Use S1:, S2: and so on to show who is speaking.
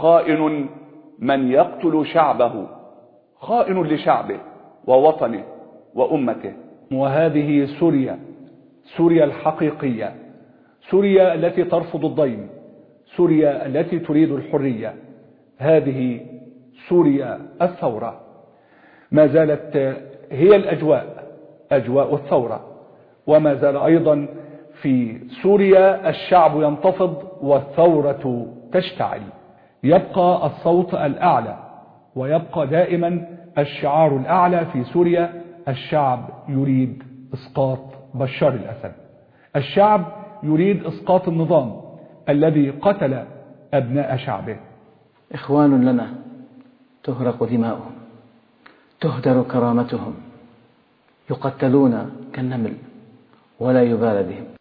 S1: خائن من يقتل شعبه، خائن لشعبه ووطنه وأمته.
S2: وهذه سوريا، سوريا الحقيقية، سوريا التي ترفض الضيم، سوريا التي تريد الحرية، هذه سوريا الثورة. ما زالت هي الأجواء، أجواء الثورة، وما زال أيضا في سوريا الشعب ينتفض والثورة تشتعل. يبقى الصوت الأعلى ويبقى دائما الشعار الأعلى في سوريا: الشعب يريد إسقاط بشار الأسد، الشعب يريد إسقاط النظام الذي قتل أبناء شعبه.
S3: إخوان لنا تهرق دماؤهم، تهدر كرامتهم، يقتلون كالنمل ولا يبال بهم.